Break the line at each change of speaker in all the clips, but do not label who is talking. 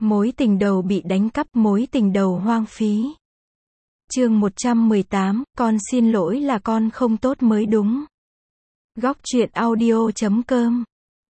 Mối tình đầu bị đánh cắp, mối tình đầu hoang phí. Chương 118, con xin lỗi là con không tốt mới đúng. Góc truyện audio.com.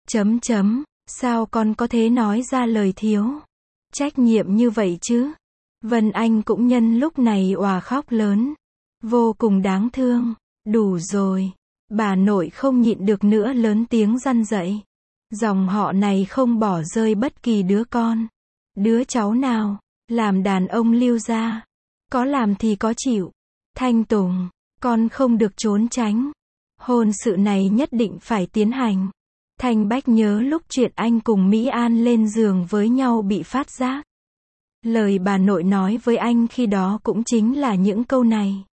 Sao con có thể nói ra lời thiếu trách nhiệm như vậy chứ? Vân Anh cũng nhân lúc này òa khóc lớn. Vô cùng đáng thương. Đủ rồi. Bà nội không nhịn được nữa lớn tiếng răn dậy. Dòng họ này không bỏ rơi bất kỳ đứa con, đứa cháu nào. Làm đàn ông Lưu gia, có làm thì có chịu. Thanh Tùng, con không được trốn tránh. Hôn sự này nhất định phải tiến hành. Thanh Bách nhớ lúc chuyện anh cùng Mỹ An lên giường với nhau bị phát giác. Lời bà nội nói với anh khi đó cũng chính là những câu này.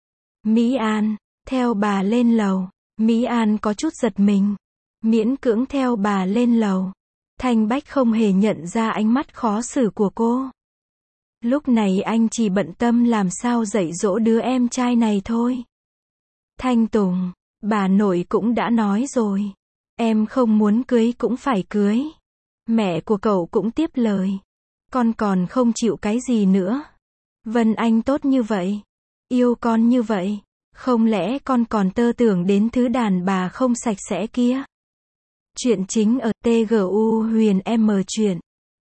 Mỹ An, theo bà lên lầu. Mỹ An có chút giật mình, miễn cưỡng theo bà lên lầu. Thanh Bách không hề nhận ra ánh mắt khó xử của cô. Lúc này anh chỉ bận tâm làm sao dạy dỗ đứa em trai này thôi. Thanh Tùng, bà nội cũng đã nói rồi. Em không muốn cưới cũng phải cưới. Mẹ của cậu cũng tiếp lời. Con còn không chịu cái gì nữa. Vân Anh tốt như vậy, yêu con như vậy, không lẽ con còn tơ tưởng đến thứ đàn bà không sạch sẽ kia? Chuyện chính ở TGU Huyền M truyện.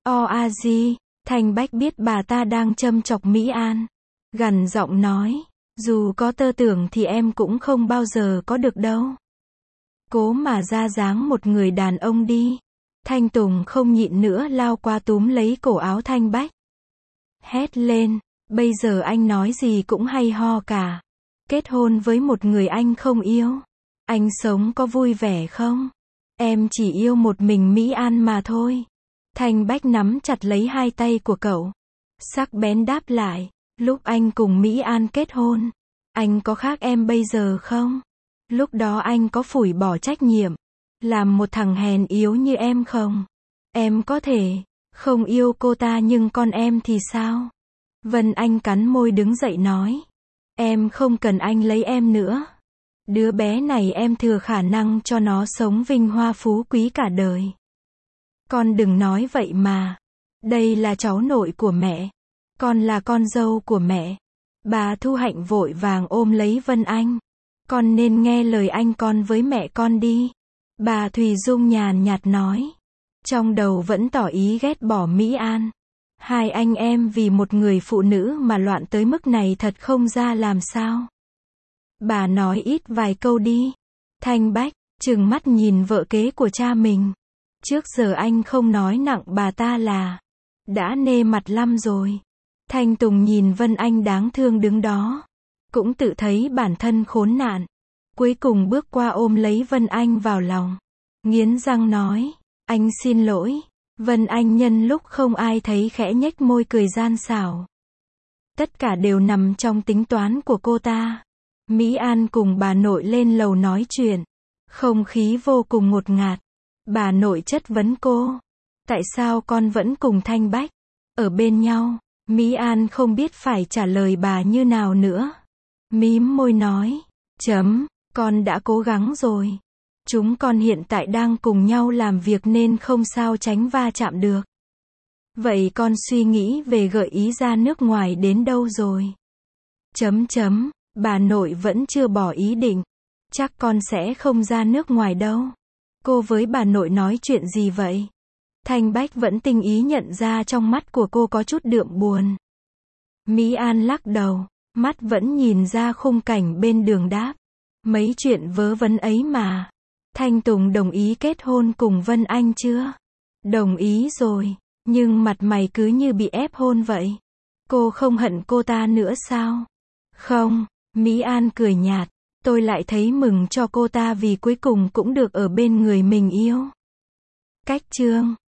OAG, Thanh Bách biết bà ta đang châm chọc Mỹ An. Gằn giọng nói, dù có tơ tưởng thì em cũng không bao giờ có được đâu. Cố mà ra dáng một người đàn ông đi. Thanh Tùng không nhịn nữa lao qua túm lấy cổ áo Thanh Bách. Hét lên, bây giờ anh nói gì cũng hay ho cả. Kết hôn với một người anh không yêu, anh sống có vui vẻ không? Em chỉ yêu một mình Mỹ An mà thôi. Thanh Bách nắm chặt lấy hai tay của cậu, sắc bén đáp lại, lúc anh cùng Mỹ An kết hôn, anh có khác em bây giờ không? Lúc đó anh có phủi bỏ trách nhiệm, làm một thằng hèn yếu như em không? Em có thể không yêu cô ta nhưng con em thì sao? Vân Anh cắn môi đứng dậy nói, em không cần anh lấy em nữa. Đứa bé này em thừa khả năng cho nó sống vinh hoa phú quý cả đời. Con đừng nói vậy mà. Đây là cháu nội của mẹ. Con là con dâu của mẹ. Bà Thu Hạnh vội vàng ôm lấy Vân Anh. Con nên nghe lời anh con với mẹ con đi. Bà Thùy Dung nhàn nhạt nói. Trong đầu vẫn tỏ ý ghét bỏ Mỹ An. Hai anh em vì một người phụ nữ mà loạn tới mức này thật không ra làm sao. Bà nói ít vài câu đi. Thanh Bách trừng mắt nhìn vợ kế của cha mình. Trước giờ anh không nói nặng bà ta là đã nê mặt lắm rồi. Thanh Tùng nhìn Vân Anh đáng thương đứng đó, cũng tự thấy bản thân khốn nạn. Cuối cùng bước qua ôm lấy Vân Anh vào lòng, nghiến răng nói, anh xin lỗi. Vân Anh nhân lúc không ai thấy khẽ nhếch môi cười gian xảo. Tất cả đều nằm trong tính toán của cô ta. Mỹ An cùng bà nội lên lầu nói chuyện. Không khí vô cùng ngột ngạt. Bà nội chất vấn cô. Tại sao con vẫn cùng Thanh Bách ở bên nhau? Mỹ An không biết phải trả lời bà như nào nữa. Mím môi nói. Con đã cố gắng rồi. Chúng con hiện tại đang cùng nhau làm việc nên không sao tránh va chạm được. Vậy con suy nghĩ về gợi ý ra nước ngoài đến đâu rồi? Bà nội vẫn chưa bỏ ý định. Chắc con sẽ không ra nước ngoài đâu. Cô với bà nội nói chuyện gì vậy? Thanh Bách vẫn tinh ý nhận ra trong mắt của cô có chút đượm buồn. Mỹ An lắc đầu, mắt vẫn nhìn ra khung cảnh bên đường đáp. Mấy chuyện vớ vẩn ấy mà. Thanh Tùng đồng ý kết hôn cùng Vân Anh chưa? Đồng ý rồi, nhưng mặt mày cứ như bị ép hôn vậy. Cô không hận cô ta nữa sao? Không, Mỹ An cười nhạt. Tôi lại thấy mừng cho cô ta vì cuối cùng cũng được ở bên người mình yêu. Cách chương